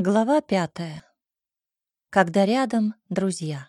Глава 5. Когда рядом друзья.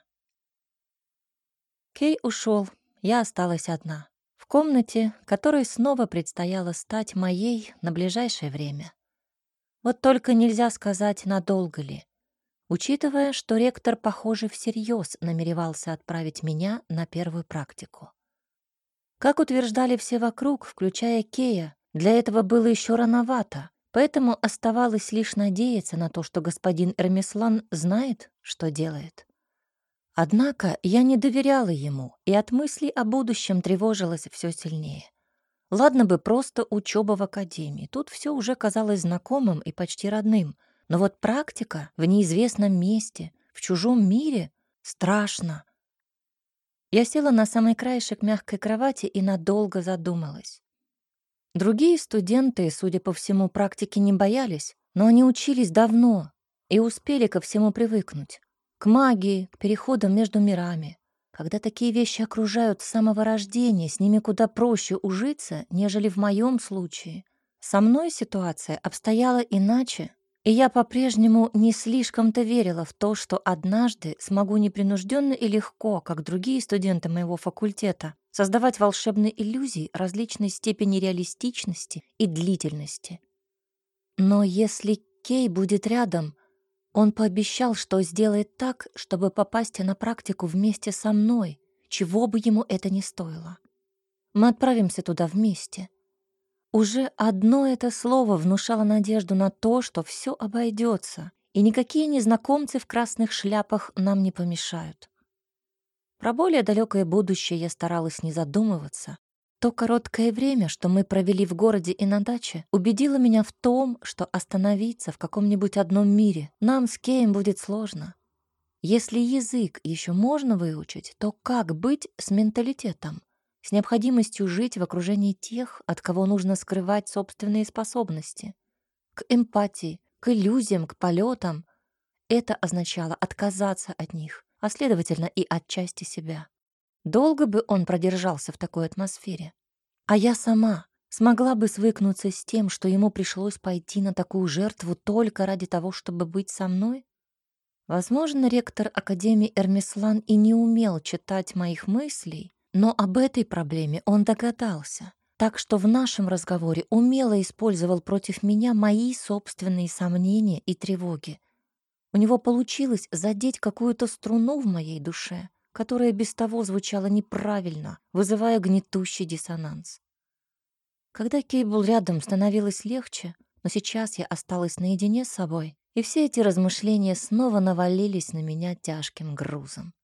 Кей ушел, я осталась одна. В комнате, которой снова предстояло стать моей на ближайшее время. Вот только нельзя сказать, надолго ли, учитывая, что ректор, похоже, всерьез намеревался отправить меня на первую практику. Как утверждали все вокруг, включая Кея, для этого было еще рановато, поэтому оставалось лишь надеяться на то, что господин Эрмислан знает, что делает. Однако я не доверяла ему, и от мыслей о будущем тревожилась все сильнее. Ладно бы просто учеба в академии, тут все уже казалось знакомым и почти родным, но вот практика в неизвестном месте, в чужом мире — страшно. Я села на самый краешек мягкой кровати и надолго задумалась. Другие студенты, судя по всему, практики не боялись, но они учились давно и успели ко всему привыкнуть. К магии, к переходам между мирами. Когда такие вещи окружают с самого рождения, с ними куда проще ужиться, нежели в моем случае. Со мной ситуация обстояла иначе, и я по-прежнему не слишком-то верила в то, что однажды смогу непринужденно и легко, как другие студенты моего факультета, создавать волшебные иллюзии различной степени реалистичности и длительности. Но если Кей будет рядом, он пообещал, что сделает так, чтобы попасть на практику вместе со мной, чего бы ему это ни стоило. Мы отправимся туда вместе. Уже одно это слово внушало надежду на то, что все обойдется, и никакие незнакомцы в красных шляпах нам не помешают. Про более далекое будущее я старалась не задумываться. То короткое время, что мы провели в городе и на даче, убедило меня в том, что остановиться в каком-нибудь одном мире нам с Кеем будет сложно. Если язык еще можно выучить, то как быть с менталитетом? С необходимостью жить в окружении тех, от кого нужно скрывать собственные способности. К эмпатии, к иллюзиям, к полетам. Это означало отказаться от них, а следовательно и от части себя. Долго бы он продержался в такой атмосфере. А я сама смогла бы свыкнуться с тем, что ему пришлось пойти на такую жертву только ради того, чтобы быть со мной? Возможно, ректор Академии Эрмислан и не умел читать моих мыслей, но об этой проблеме он догадался, так что в нашем разговоре умело использовал против меня мои собственные сомнения и тревоги. У него получилось задеть какую-то струну в моей душе, которая без того звучала неправильно, вызывая гнетущий диссонанс. Когда Кей был рядом, становилось легче, но сейчас я осталась наедине с собой, и все эти размышления снова навалились на меня тяжким грузом.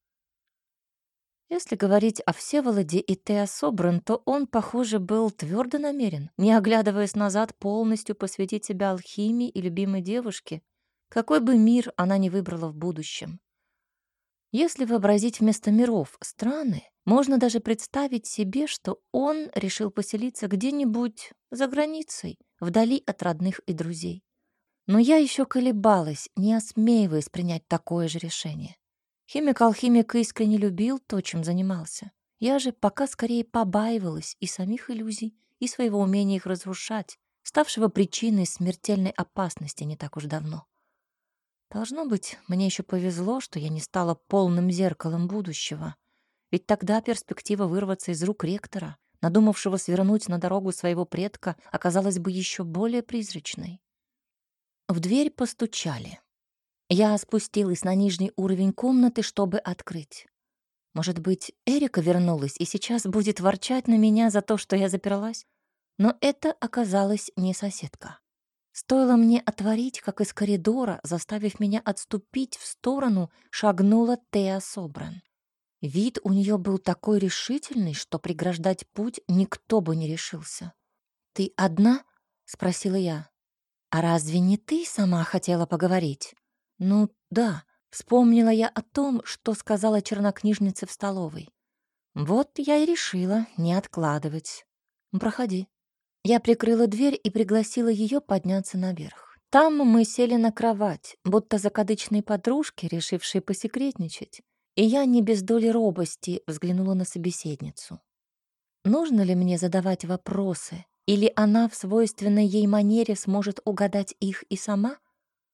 Если говорить о Всеволоде и Тео Собран, то он, похоже, был твердо намерен, не оглядываясь назад, полностью посвятить себя алхимии и любимой девушке, какой бы мир она ни выбрала в будущем. Если вообразить вместо миров страны, можно даже представить себе, что он решил поселиться где-нибудь за границей, вдали от родных и друзей. Но я еще колебалась, не осмеиваясь принять такое же решение. Химик-алхимик искренне любил то, чем занимался. Я же пока скорее побаивалась и самих иллюзий, и своего умения их разрушать, ставшего причиной смертельной опасности не так уж давно. Должно быть, мне еще повезло, что я не стала полным зеркалом будущего. Ведь тогда перспектива вырваться из рук ректора, надумавшего свернуть на дорогу своего предка, оказалась бы еще более призрачной. В дверь постучали. Я спустилась на нижний уровень комнаты, чтобы открыть. Может быть, Эрика вернулась и сейчас будет ворчать на меня за то, что я заперлась? Но это оказалась не соседка. Стоило мне отворить, как из коридора, заставив меня отступить в сторону, шагнула Тео Собран. Вид у нее был такой решительный, что преграждать путь никто бы не решился. «Ты одна?» — спросила я. «А разве не ты сама хотела поговорить?» «Ну да», — вспомнила я о том, что сказала чернокнижница в столовой. «Вот я и решила не откладывать. Проходи». Я прикрыла дверь и пригласила ее подняться наверх. Там мы сели на кровать, будто закадычные подружки, решившие посекретничать, и я не без доли робости взглянула на собеседницу. Нужно ли мне задавать вопросы, или она в свойственной ей манере сможет угадать их и сама?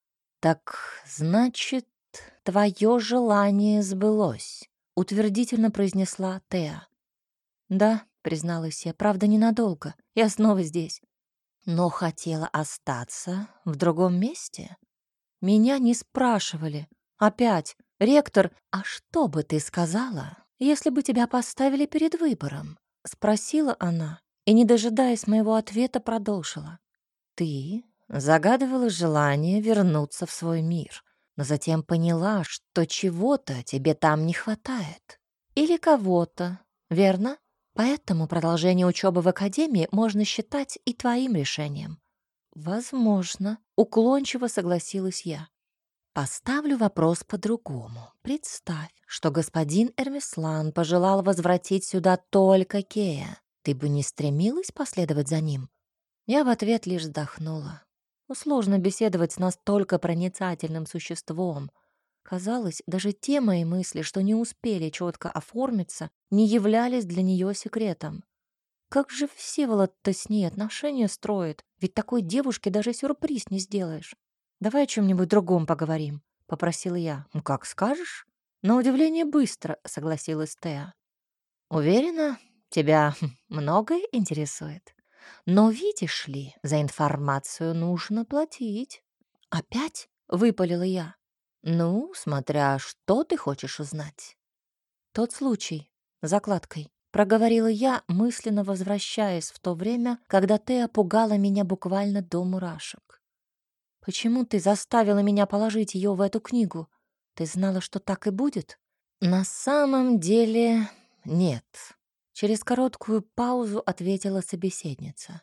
«Так, значит, твое желание сбылось», — утвердительно произнесла Теа. «Да», — призналась я, — «правда, ненадолго. Я снова здесь». «Но хотела остаться в другом месте?» Меня не спрашивали. Опять. «Ректор, а что бы ты сказала, если бы тебя поставили перед выбором?» Спросила она и, не дожидаясь моего ответа, продолжила. «Ты загадывала желание вернуться в свой мир, но затем поняла, что чего-то тебе там не хватает. Или кого-то, верно? Поэтому продолжение учебы в академии можно считать и твоим решением». «Возможно», — уклончиво согласилась я. «Поставлю вопрос по-другому. Представь, что господин Эрмислан пожелал возвратить сюда только Кея. Ты бы не стремилась последовать за ним?» Я в ответ лишь вздохнула. Сложно беседовать с настолько проницательным существом. Казалось, даже те мои мысли, что не успели четко оформиться, не являлись для нее секретом. Как же Всеволод-то с ней отношения строит? Ведь такой девушке даже сюрприз не сделаешь. «Давай о чем-нибудь другом поговорим», — попросила я. «Ну, как скажешь». На удивление быстро согласилась Теа. «Уверена, тебя многое интересует. Но, видишь ли, за информацию нужно платить». «Опять?» — выпалила я. «Ну, смотря что ты хочешь узнать». «Тот случай с закладкой», — проговорила я, мысленно возвращаясь в то время, когда Теа пугала меня буквально до мурашек. «Почему ты заставила меня положить ее в эту книгу? Ты знала, что так и будет?» «На самом деле нет», — через короткую паузу ответила собеседница.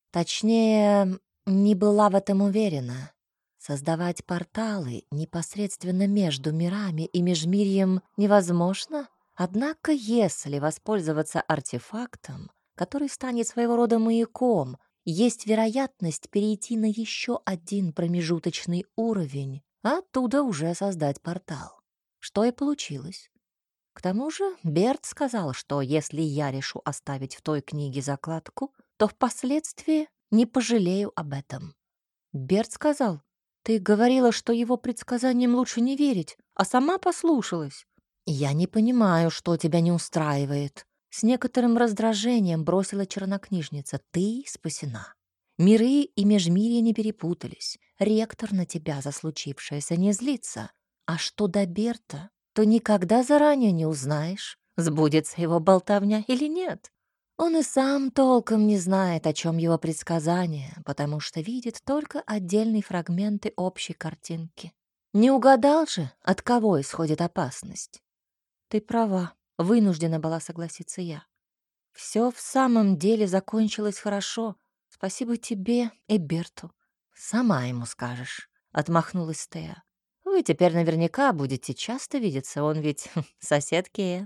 «Точнее, не была в этом уверена. Создавать порталы непосредственно между мирами и межмирьем невозможно. Однако, если воспользоваться артефактом, который станет своего рода маяком, есть вероятность перейти на еще один промежуточный уровень, а оттуда уже создать портал. Что и получилось. К тому же Берт сказал, что если я решу оставить в той книге закладку, то впоследствии не пожалею об этом. Берт сказал, ты говорила, что его предсказаниям лучше не верить, а сама послушалась. Я не понимаю, что тебя не устраивает. С некоторым раздражением бросила чернокнижница. Ты спасена. Миры и межмирья не перепутались. Ректор на тебя за случившееся не злится. А что до Берта, то никогда заранее не узнаешь, сбудется его болтовня или нет. Он и сам толком не знает, о чем его предсказания, потому что видит только отдельные фрагменты общей картинки. Не угадал же, от кого исходит опасность? Ты права, вынуждена была согласиться я. Все в самом деле закончилось хорошо. Спасибо тебе и Берту. Сама ему скажешь, отмахнулась Теа. Вы теперь наверняка будете часто видеться, он ведь сосед Кея.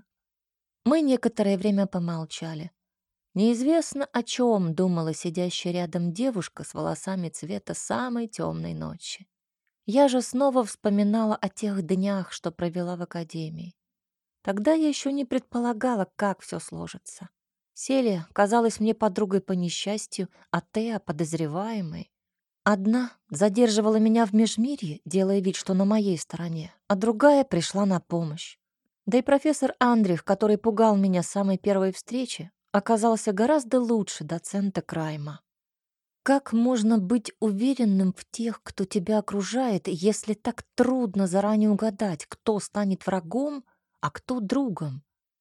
Мы некоторое время помолчали. Неизвестно, о чем думала сидящая рядом девушка с волосами цвета самой темной ночи. Я же снова вспоминала о тех днях, что провела в академии. Тогда я еще не предполагала, как все сложится. Селия казалась мне подругой по несчастью, а Теа — подозреваемой. Одна задерживала меня в межмирье, делая вид, что на моей стороне, а другая пришла на помощь. Да и профессор Андрих, который пугал меня с самой первой встречи, оказался гораздо лучше доцента Крайма. Как можно быть уверенным в тех, кто тебя окружает, если так трудно заранее угадать, кто станет врагом, а кто другом?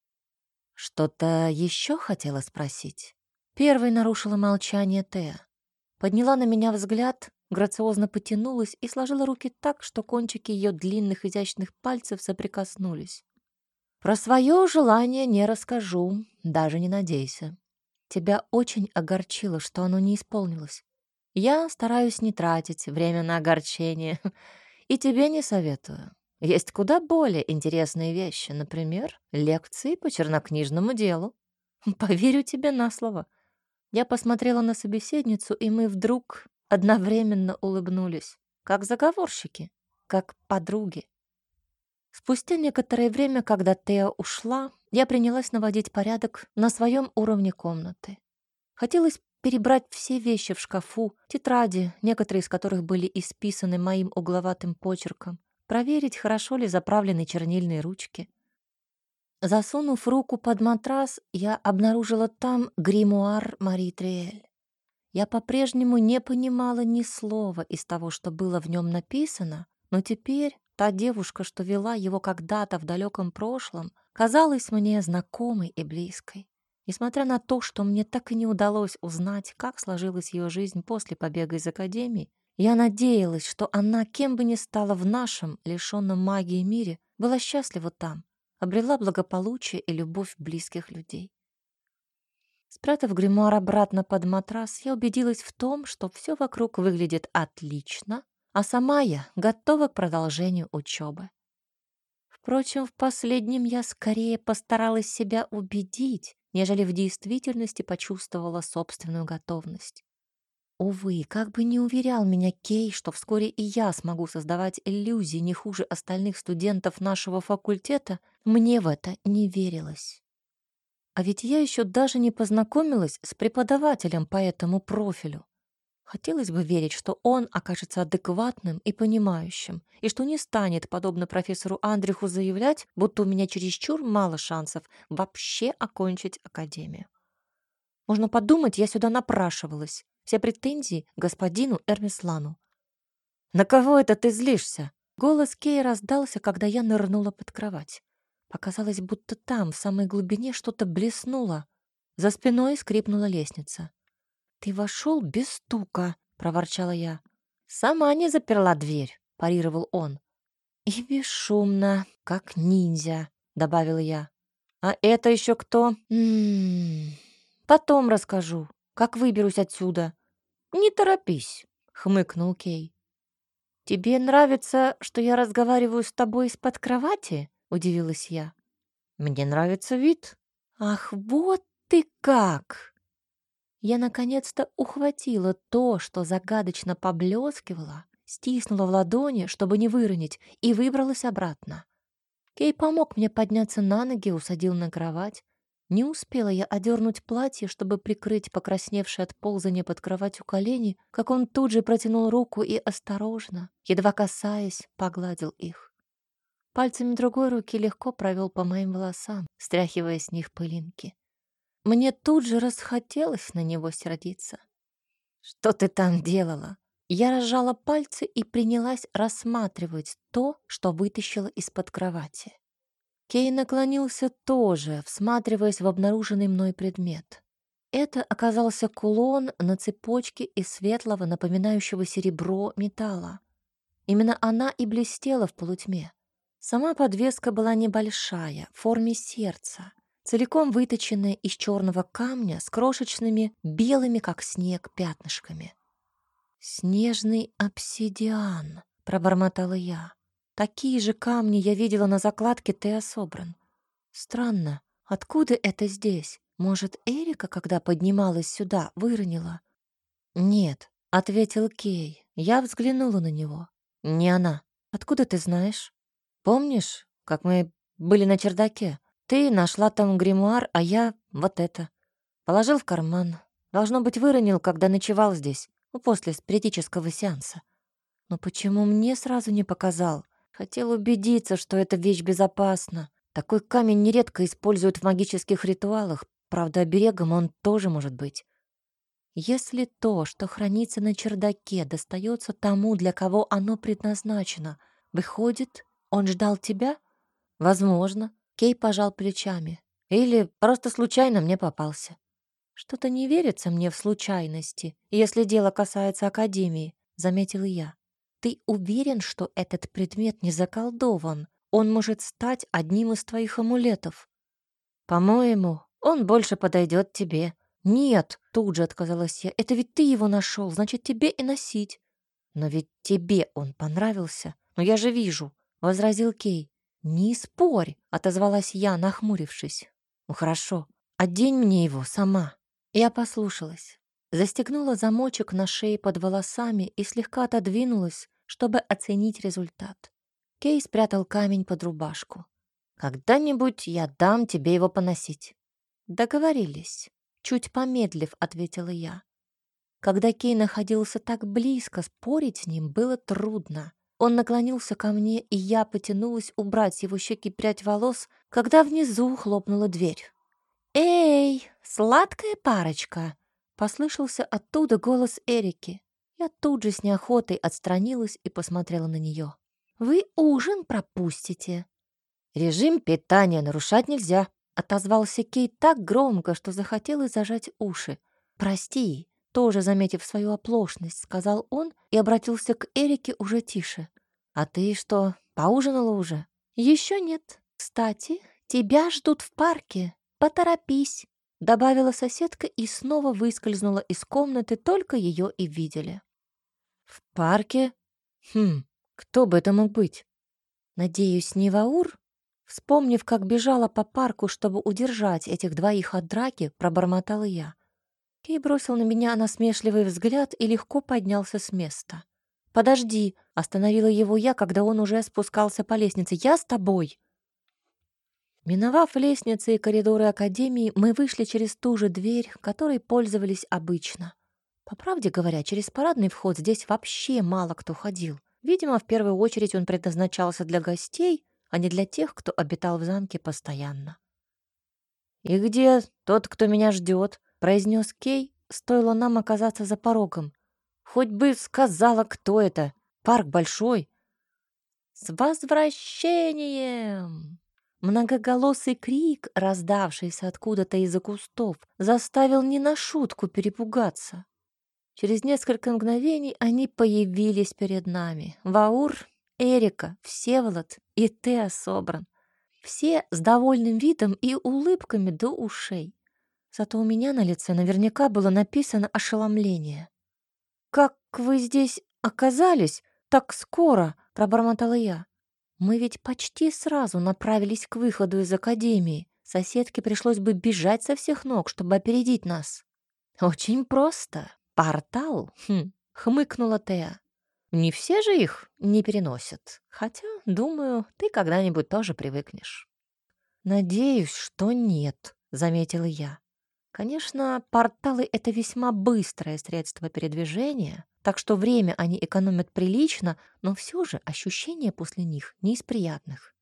Что-то еще хотела спросить? Первой нарушила молчание Теа. Подняла на меня взгляд, грациозно потянулась и сложила руки так, что кончики ее длинных изящных пальцев соприкоснулись. Про свое желание не расскажу, даже не надейся. Тебя очень огорчило, что оно не исполнилось. Я стараюсь не тратить время на огорчение, и тебе не советую. Есть куда более интересные вещи, например, лекции по чернокнижному делу. Поверю тебе на слово. Я посмотрела на собеседницу, и мы вдруг одновременно улыбнулись, как заговорщики, как подруги. Спустя некоторое время, когда Теа ушла, я принялась наводить порядок на своем уровне комнаты. Хотелось перебрать все вещи в шкафу, тетради, некоторые из которых были исписаны моим угловатым почерком, проверить, хорошо ли заправлены чернильные ручки. Засунув руку под матрас, я обнаружила там гримуар Мари Триэль. Я по-прежнему не понимала ни слова из того, что было в нем написано, но теперь та девушка, что вела его когда-то в далеком прошлом, казалась мне знакомой и близкой. Несмотря на то, что мне так и не удалось узнать, как сложилась ее жизнь после побега из академии, я надеялась, что она, кем бы ни стала в нашем, лишенном магии мире, была счастлива там, обрела благополучие и любовь близких людей. Спрятав гримуар обратно под матрас, я убедилась в том, что все вокруг выглядит отлично, а сама я готова к продолжению учебы. Впрочем, в последнем я скорее постаралась себя убедить, нежели в действительности почувствовала собственную готовность. Увы, как бы ни уверял меня Кей, что вскоре и я смогу создавать иллюзии не хуже остальных студентов нашего факультета, мне в это не верилось. А ведь я еще даже не познакомилась с преподавателем по этому профилю. Хотелось бы верить, что он окажется адекватным и понимающим, и что не станет, подобно профессору Андриху, заявлять, будто у меня чересчур мало шансов вообще окончить академию. Можно подумать, я сюда напрашивалась. Все претензии господину Эрмислану. «На кого это ты злишься?» Голос Кей раздался, когда я нырнула под кровать. Показалось, будто там, в самой глубине, что-то блеснуло. За спиной скрипнула лестница. «Ты вошел без стука», — проворчала я. «Сама не заперла дверь», — парировал он. «И бесшумно, как ниндзя», — добавила я. «А это еще кто?» Потом расскажу, как выберусь отсюда». «Не торопись», — хмыкнул Кей. «Тебе нравится, что я разговариваю с тобой из-под кровати?» — удивилась я. «Мне нравится вид». «Ах, вот ты как!» Я наконец-то ухватила то, что загадочно поблескивало, стиснула в ладони, чтобы не выронить, и выбралась обратно. Кей помог мне подняться на ноги, усадил на кровать. Не успела я одернуть платье, чтобы прикрыть покрасневшие от ползания под кроватью колени, как он тут же протянул руку и осторожно, едва касаясь, погладил их. Пальцами другой руки легко провел по моим волосам, стряхивая с них пылинки. Мне тут же расхотелось на него сердиться. «Что ты там делала?» Я разжала пальцы и принялась рассматривать то, что вытащила из-под кровати. Кей наклонился тоже, всматриваясь в обнаруженный мной предмет. Это оказался кулон на цепочке из светлого, напоминающего серебро металла. Именно она и блестела в полутьме. Сама подвеска была небольшая, в форме сердца, целиком выточенная из черного камня с крошечными, белыми, как снег, пятнышками. «Снежный обсидиан», — пробормотала я. «Такие же камни я видела на закладке Теа Собран. Странно, откуда это здесь? Может, Эрика, когда поднималась сюда, выронила?» «Нет», — ответил Кей. Я взглянула на него. «Не она. Откуда ты знаешь? Помнишь, как мы были на чердаке? Ты нашла там гримуар, а я вот это. Положил в карман. Должно быть, выронил, когда ночевал здесь, после спиритического сеанса. Но почему мне сразу не показал? Хотел убедиться, что эта вещь безопасна. Такой камень нередко используют в магических ритуалах, правда, оберегом он тоже может быть. Если то, что хранится на чердаке, достается тому, для кого оно предназначено, выходит, он ждал тебя? Возможно. Кей пожал плечами. Или просто случайно мне попался. Что-то не верится мне в случайности, если дело касается Академии, заметила я. Ты уверен, что этот предмет не заколдован? Он может стать одним из твоих амулетов. По-моему, он больше подойдет тебе. Нет, тут же отказалась я. Это ведь ты его нашел, значит, тебе и носить. Но ведь тебе он понравился. Но я же вижу, возразил Кей. Не спорь, отозвалась я, нахмурившись. Ну хорошо, одень мне его сама. Я послушалась. Застегнула замочек на шее под волосами и слегка отодвинулась, чтобы оценить результат. Кей спрятал камень под рубашку. «Когда-нибудь я дам тебе его поносить». «Договорились», — чуть помедлив ответила я. Когда Кей находился так близко, спорить с ним было трудно. Он наклонился ко мне, и я потянулась убрать с его щеки прядь волос, когда внизу хлопнула дверь. «Эй, сладкая парочка!» — послышался оттуда голос Эрики. Я тут же с неохотой отстранилась и посмотрела на нее. «Вы ужин пропустите!» «Режим питания нарушать нельзя», — отозвался Кей так громко, что захотелось зажать уши. «Прости», — тоже заметив свою оплошность, сказал он и обратился к Эрике уже тише. «А ты что, поужинала уже?» «Еще нет. Кстати, тебя ждут в парке. Поторопись», — добавила соседка и снова выскользнула из комнаты, только ее и видели. «В парке? Кто бы это мог быть?» «Надеюсь, не Ваур?» Вспомнив, как бежала по парку, чтобы удержать этих двоих от драки, пробормотала я. Кей бросил на меня насмешливый взгляд и легко поднялся с места. «Подожди!» — остановила его я, когда он уже спускался по лестнице. «Я с тобой!» Миновав лестницы и коридоры академии, мы вышли через ту же дверь, которой пользовались обычно. По правде говоря, через парадный вход здесь вообще мало кто ходил. Видимо, в первую очередь он предназначался для гостей, а не для тех, кто обитал в замке постоянно. «И где тот, кто меня ждет?» — произнес Кей, стоило нам оказаться за порогом. «Хоть бы сказала, кто это. Парк большой». «С возвращением!» Многоголосый крик, раздавшийся откуда-то из-за кустов, заставил не на шутку перепугаться. Через несколько мгновений они появились перед нами. Ваур, Эрика, Всеволод и Теа Собран. Все с довольным видом и улыбками до ушей. Зато у меня на лице наверняка было написано ошеломление. «Как вы здесь оказались так скоро?» — пробормотала я. «Мы ведь почти сразу направились к выходу из академии. Соседке пришлось бы бежать со всех ног, чтобы опередить нас». «Очень просто. Портал?» — хмыкнула Теа. «Не все же их не переносят. Хотя, думаю, ты когда-нибудь тоже привыкнешь». «Надеюсь, что нет», — заметила я. Конечно, порталы — это весьма быстрое средство передвижения, так что время они экономят прилично, но все же ощущения после них не из приятных.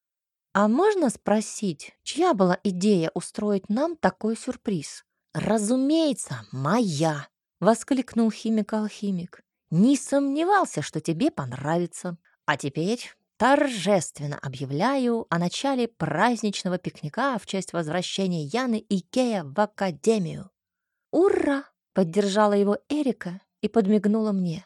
«А можно спросить, чья была идея устроить нам такой сюрприз?» «Разумеется, моя!» — воскликнул химик-алхимик. «Не сомневался, что тебе понравится. А теперь торжественно объявляю о начале праздничного пикника в честь возвращения Яны и Кея в академию». «Ура!» — поддержала его Эрика и подмигнула мне.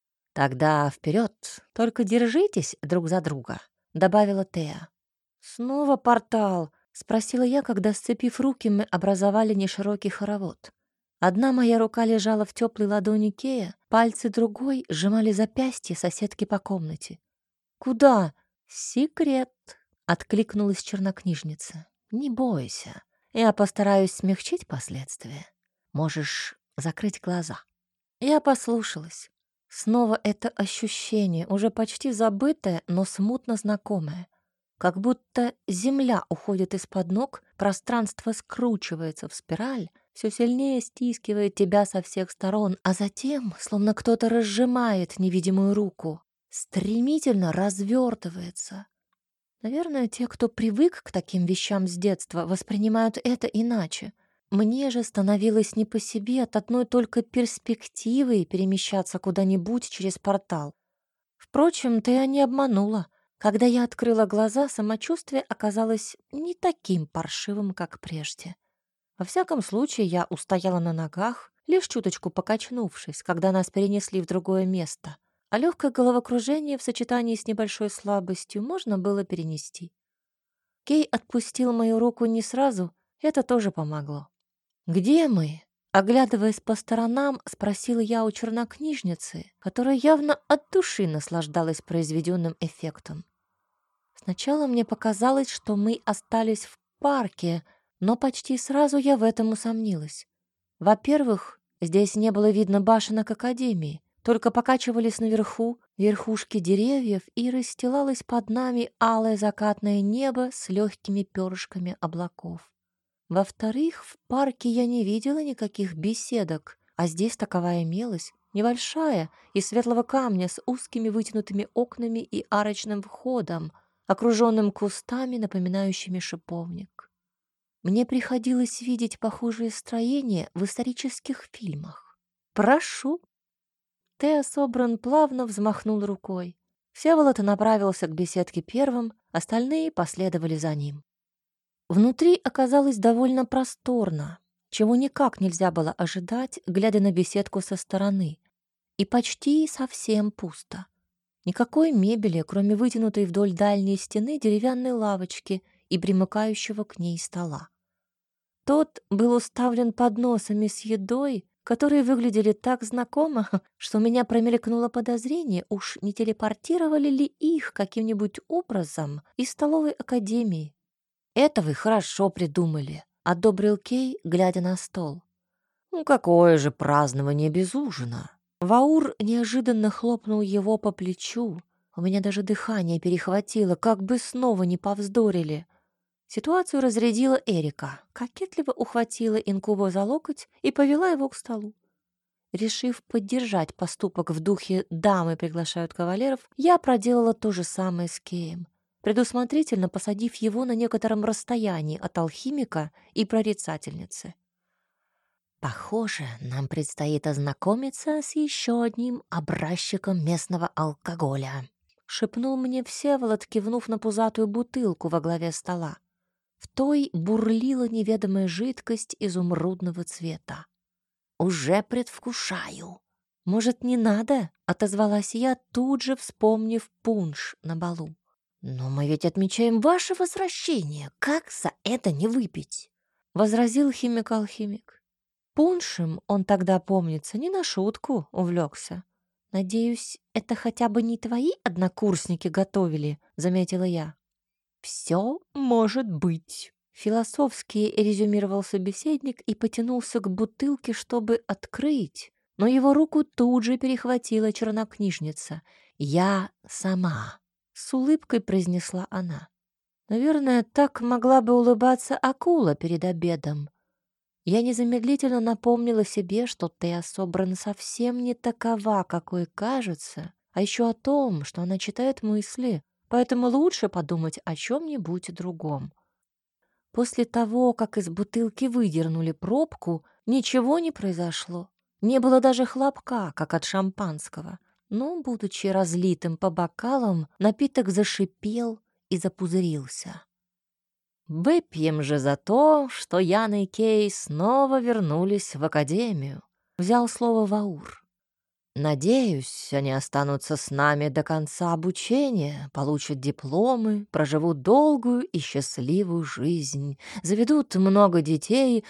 «Тогда вперед, только держитесь друг за друга», — добавила Теа. «Снова портал?» — спросила я, когда, сцепив руки, мы образовали неширокий хоровод. Одна моя рука лежала в теплой ладони Кея, пальцы другой сжимали запястье соседки по комнате. «Куда?» «Секрет», — откликнулась чернокнижница. «Не бойся, я постараюсь смягчить последствия. Можешь закрыть глаза». Я послушалась. Снова это ощущение, уже почти забытое, но смутно знакомое. Как будто земля уходит из-под ног, пространство скручивается в спираль, все сильнее стискивает тебя со всех сторон, а затем, словно кто-то разжимает невидимую руку, стремительно развертывается. Наверное, те, кто привык к таким вещам с детства, воспринимают это иначе. Мне же становилось не по себе от одной только перспективы перемещаться куда-нибудь через портал. Впрочем, ты не обманула. Когда я открыла глаза, самочувствие оказалось не таким паршивым, как прежде. Во всяком случае, я устояла на ногах, лишь чуточку покачнувшись, когда нас перенесли в другое место, а легкое головокружение в сочетании с небольшой слабостью можно было перенести. Кей отпустил мою руку не сразу, это тоже помогло. «Где мы?» Оглядываясь по сторонам, спросила я у чернокнижницы, которая явно от души наслаждалась произведенным эффектом. Сначала мне показалось, что мы остались в парке, но почти сразу я в этом усомнилась. Во-первых, здесь не было видно башенок академии, только покачивались наверху верхушки деревьев и расстилалось под нами алое закатное небо с легкими перышками облаков. Во-вторых, в парке я не видела никаких беседок, А здесь таковая имелась, небольшая, из светлого камня с узкими вытянутыми окнами и арочным входом, окруженным кустами, напоминающими шиповник. Мне приходилось видеть похожие строения в исторических фильмах. «Прошу!» Тео Собран плавно взмахнул рукой. Всеволод направился к беседке первым, остальные последовали за ним. Внутри оказалось довольно просторно, чего никак нельзя было ожидать, глядя на беседку со стороны. И почти совсем пусто. Никакой мебели, кроме вытянутой вдоль дальней стены деревянной лавочки и примыкающего к ней стола. Тот был уставлен подносами с едой, которые выглядели так знакомо, что у меня промелькнуло подозрение, уж не телепортировали ли их каким-нибудь образом из столовой академии. «Это вы хорошо придумали», — одобрил Кей, глядя на стол. «Ну какое же празднование без ужина?» Ваур неожиданно хлопнул его по плечу. У меня даже дыхание перехватило, как бы снова не повздорили. Ситуацию разрядила Эрика, кокетливо ухватила инкуба за локоть и повела его к столу. Решив поддержать поступок в духе «дамы приглашают кавалеров», я проделала то же самое с Кеем, предусмотрительно посадив его на некотором расстоянии от алхимика и прорицательницы. «Похоже, нам предстоит ознакомиться с еще одним образчиком местного алкоголя», — шепнул мне Всеволод, кивнув на пузатую бутылку во главе стола. В той бурлила неведомая жидкость изумрудного цвета. «Уже предвкушаю». «Может, не надо?» — отозвалась я, тут же вспомнив пунш на балу. «Но мы ведь отмечаем ваше возвращение. Как за это не выпить?» — возразил химик-алхимик. Пуншем он тогда, помнится, не на шутку увлекся. «Надеюсь, это хотя бы не твои однокурсники готовили», — заметила я. «Все может быть», — философски резюмировал собеседник и потянулся к бутылке, чтобы открыть, но его руку тут же перехватила чернокнижница. «Я сама», — с улыбкой произнесла она. Наверное, так могла бы улыбаться акула перед обедом. Я незамедлительно напомнила себе, что Тея Собран совсем не такова, какой кажется, а еще о том, что она читает мысли, поэтому лучше подумать о чем-нибудь другом. После того, как из бутылки выдернули пробку, ничего не произошло. Не было даже хлопка, как от шампанского. Но, будучи разлитым по бокалам, напиток зашипел и запузырился. «Выпьем же за то, что Яна и Кей снова вернулись в академию», — взял слово Ваур. «Надеюсь, они останутся с нами до конца обучения, получат дипломы, проживут долгую и счастливую жизнь, заведут много детей.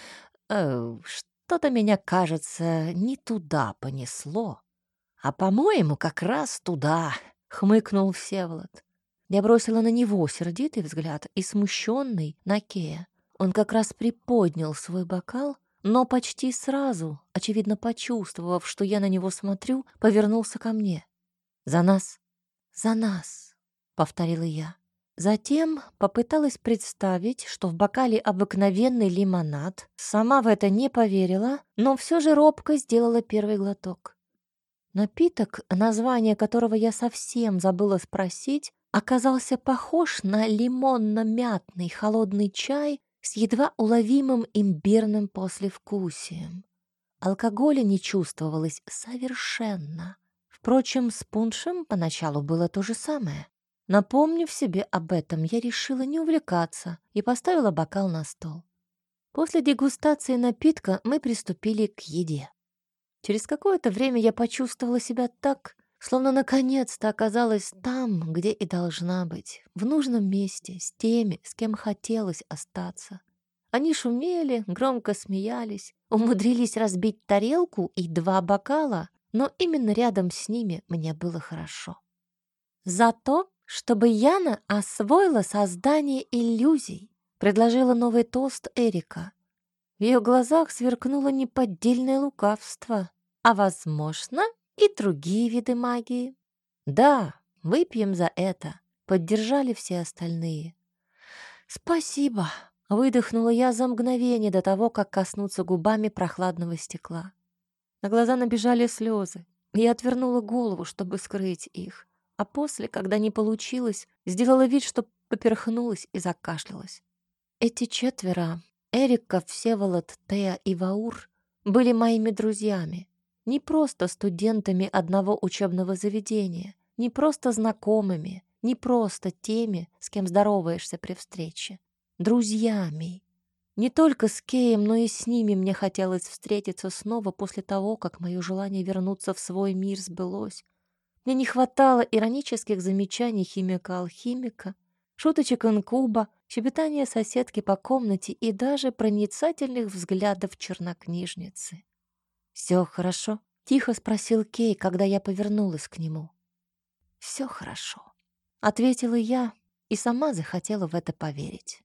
Что-то меня, кажется, не туда понесло. А, по-моему, как раз туда», — хмыкнул Всеволод. Я бросила на него сердитый взгляд и смущенный на Кея. Он как раз приподнял свой бокал, но почти сразу, очевидно почувствовав, что я на него смотрю, повернулся ко мне. «За нас! За нас!» — повторила я. Затем попыталась представить, что в бокале обыкновенный лимонад. Сама в это не поверила, но все же робко сделала первый глоток. Напиток, название которого я совсем забыла спросить, оказался похож на лимонно-мятный холодный чай с едва уловимым имбирным послевкусием. Алкоголя не чувствовалось совершенно. Впрочем, с пуншем поначалу было то же самое. Напомнив себе об этом, я решила не увлекаться и поставила бокал на стол. После дегустации напитка мы приступили к еде. Через какое-то время я почувствовала себя так, словно наконец-то оказалась там, где и должна быть, в нужном месте, с теми, с кем хотелось остаться. Они шумели, громко смеялись, умудрились разбить тарелку и 2 бокала, но именно рядом с ними мне было хорошо. «За то, чтобы Яна освоила создание иллюзий», предложила новый тост Эрика. В ее глазах сверкнуло неподдельное лукавство, а, возможно, и другие виды магии. «Да, выпьем за это», — поддержали все остальные. «Спасибо», — выдохнула я за мгновение до того, как коснуться губами прохладного стекла. На глаза набежали слезы. Я отвернула голову, чтобы скрыть их. А после, когда не получилось, сделала вид, что поперхнулась и закашлялась. Эти четверо — Эрика, Всеволод, Тея и Ваур — были моими друзьями. Не просто студентами одного учебного заведения, не просто знакомыми, не просто теми, с кем здороваешься при встрече. Друзьями. Не только с Кеем, но и с ними мне хотелось встретиться снова после того, как мое желание вернуться в свой мир сбылось. Мне не хватало иронических замечаний химика-алхимика, шуточек инкуба, щебетания соседки по комнате и даже проницательных взглядов чернокнижницы. «Все хорошо?» — тихо спросил Кей, когда я повернулась к нему. «Все хорошо», — ответила я и сама захотела в это поверить.